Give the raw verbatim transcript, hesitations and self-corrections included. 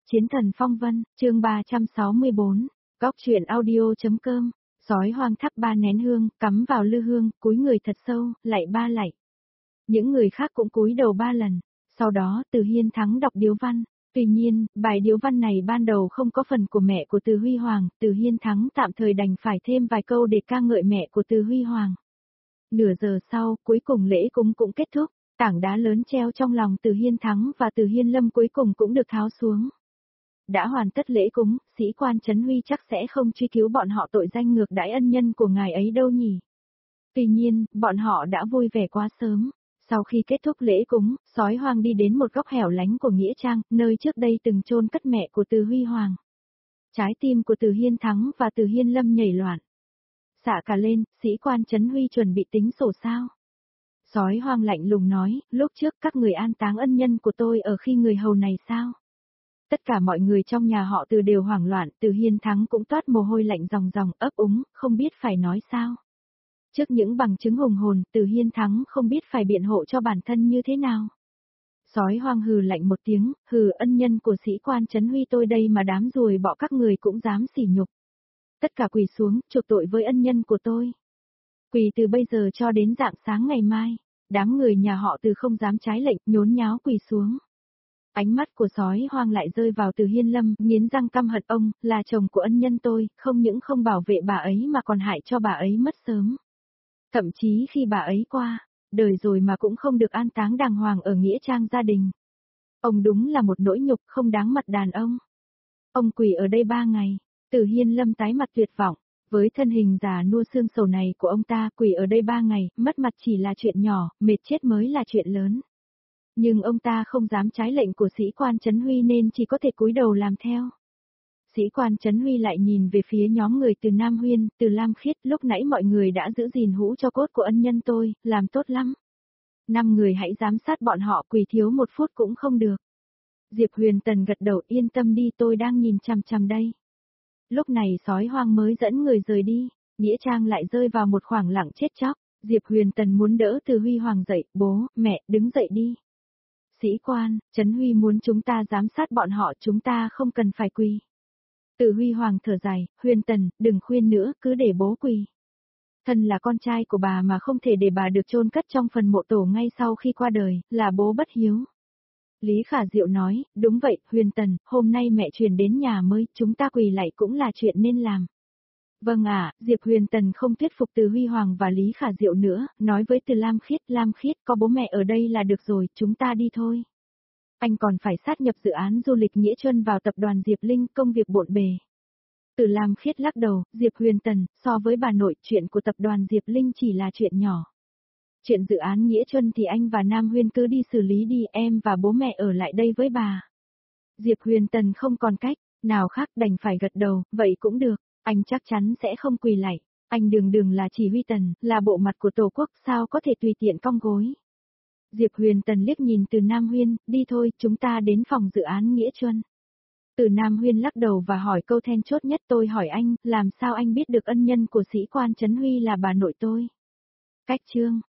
Chiến thần phong vân, chương ba trăm sáu mươi bốn, góc truyện audio.com, sói hoang thắp ba nén hương, cắm vào lư hương, cúi người thật sâu, lạy ba lạy. Những người khác cũng cúi đầu ba lần, sau đó Từ Hiên Thắng đọc điếu văn. Tuy nhiên, bài điếu văn này ban đầu không có phần của mẹ của Từ Huy Hoàng, Từ Hiên Thắng tạm thời đành phải thêm vài câu để ca ngợi mẹ của Từ Huy Hoàng. Nửa giờ sau, cuối cùng lễ cúng cũng kết thúc, tảng đá lớn treo trong lòng Từ Hiên Thắng và Từ Hiên Lâm cuối cùng cũng được tháo xuống. Đã hoàn tất lễ cúng, sĩ quan Trấn Huy chắc sẽ không truy cứu bọn họ tội danh ngược đãi ân nhân của ngài ấy đâu nhỉ. Tuy nhiên, bọn họ đã vui vẻ quá sớm. Sau khi kết thúc lễ cúng, sói hoang đi đến một góc hẻo lánh của Nghĩa Trang, nơi trước đây từng chôn cất mẹ của Từ Huy Hoàng. Trái tim của Từ Hiên Thắng và Từ Hiên Lâm nhảy loạn. Xạ cả lên, sĩ quan Trấn Huy chuẩn bị tính sổ sao. Sói hoang lạnh lùng nói, lúc trước các người an táng ân nhân của tôi ở khi người hầu này sao? Tất cả mọi người trong nhà họ Từ đều hoảng loạn, Từ Hiên Thắng cũng toát mồ hôi lạnh ròng ròng, ấp úng, không biết phải nói sao. Trước những bằng chứng hùng hồn, Từ Hiên Thắng không biết phải biện hộ cho bản thân như thế nào. Sói hoang hừ lạnh một tiếng, hừ ân nhân của sĩ quan Trấn Huy tôi đây mà đám ruồi bọ các người cũng dám sỉ nhục. Tất cả quỳ xuống, chuộc tội với ân nhân của tôi. Quỳ từ bây giờ cho đến rạng sáng ngày mai, đám người nhà họ Từ không dám trái lệnh, nhốn nháo quỳ xuống. Ánh mắt của sói hoang lại rơi vào Từ Hiên Lâm, nghiến răng căm hận ông, là chồng của ân nhân tôi, không những không bảo vệ bà ấy mà còn hại cho bà ấy mất sớm. Thậm chí khi bà ấy qua, đời rồi mà cũng không được an táng đàng hoàng ở nghĩa trang gia đình. Ông đúng là một nỗi nhục không đáng mặt đàn ông. Ông quỳ ở đây ba ngày, Từ Hiên Lâm tái mặt tuyệt vọng, với thân hình già nua xương sầu này của ông ta quỳ ở đây ba ngày, mất mặt chỉ là chuyện nhỏ, mệt chết mới là chuyện lớn. Nhưng ông ta không dám trái lệnh của sĩ quan Trấn Huy nên chỉ có thể cúi đầu làm theo. Sĩ quan Trấn Huy lại nhìn về phía nhóm người từ Nam Huyên, từ Lam Khiết, lúc nãy mọi người đã giữ gìn hũ cho cốt của ân nhân tôi, làm tốt lắm. Năm người hãy giám sát bọn họ, quỳ thiếu một phút cũng không được. Diệp Huyền Tần gật đầu, yên tâm đi, tôi đang nhìn chằm chằm đây. Lúc này sói hoang mới dẫn người rời đi, nghĩa trang lại rơi vào một khoảng lặng chết chóc. Diệp Huyền Tần muốn đỡ Từ Huy Hoàng dậy, bố, mẹ, đứng dậy đi. Sĩ quan, Trấn Huy muốn chúng ta giám sát bọn họ, chúng ta không cần phải quỳ. Từ Huy Hoàng thở dài, Huyền Tần, đừng khuyên nữa, cứ để bố quỳ. Thân là con trai của bà mà không thể để bà được chôn cất trong phần mộ tổ ngay sau khi qua đời, là bố bất hiếu. Lý Khả Diệu nói, đúng vậy, Huyền Tần, hôm nay mẹ chuyển đến nhà mới, chúng ta quỳ lại cũng là chuyện nên làm. Vâng ạ, Diệp Huyền Tần không thuyết phục Từ Huy Hoàng và Lý Khả Diệu nữa, nói với Từ Lam Khiết, Lam Khiết, có bố mẹ ở đây là được rồi, chúng ta đi thôi. Anh còn phải sát nhập dự án du lịch Nghĩa Chuân vào tập đoàn Diệp Linh, công việc bộn bề. Từ Lam Khiết lắc đầu, Diệp Huyền Tần, so với bà nội, chuyện của tập đoàn Diệp Linh chỉ là chuyện nhỏ. Chuyện dự án Nghĩa Chuân thì anh và Nam Huyên cứ đi xử lý đi, em và bố mẹ ở lại đây với bà. Diệp Huyền Tần không còn cách nào khác đành phải gật đầu, vậy cũng được, anh chắc chắn sẽ không quỳ lạy. Anh đường đường là chỉ huy tần, là bộ mặt của Tổ quốc, sao có thể tùy tiện cong gối. Diệp Huyền Tần liếc nhìn Từ Nam Huyên, đi thôi, chúng ta đến phòng dự án Nghĩa Chuân. Từ Nam Huyên lắc đầu và hỏi câu then chốt nhất, tôi hỏi anh, làm sao anh biết được ân nhân của sĩ quan Trấn Huy là bà nội tôi? Cách chương